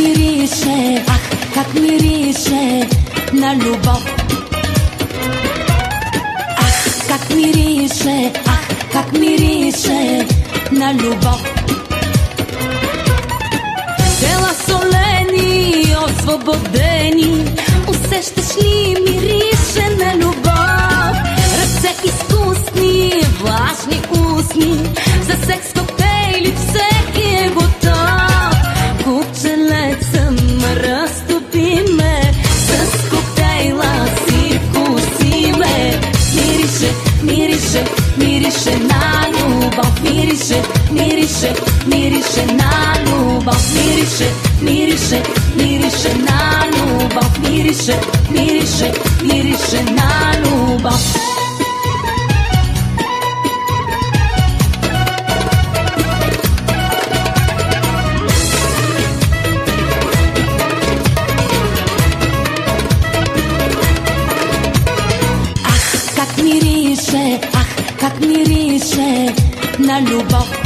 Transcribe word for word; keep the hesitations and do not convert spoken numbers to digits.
мирише, ах, как мирише на любов. Ах, как мирише, ах, как мирише на любов. Тела солени, освободени, усещаш ли мирише на любов? Ръце изкусни, влажни устни, за секс коктейли всеки е готов. Купчелеца ме разтопи ме, с коктейла си вкуси ме. Мирише, мирише, мирише на любов. Мирише, мирише, мирише на любов. Мирише, мирише, мирише на любов. Мирише, мирише, мирише на любов. Ах, как мирише на любов.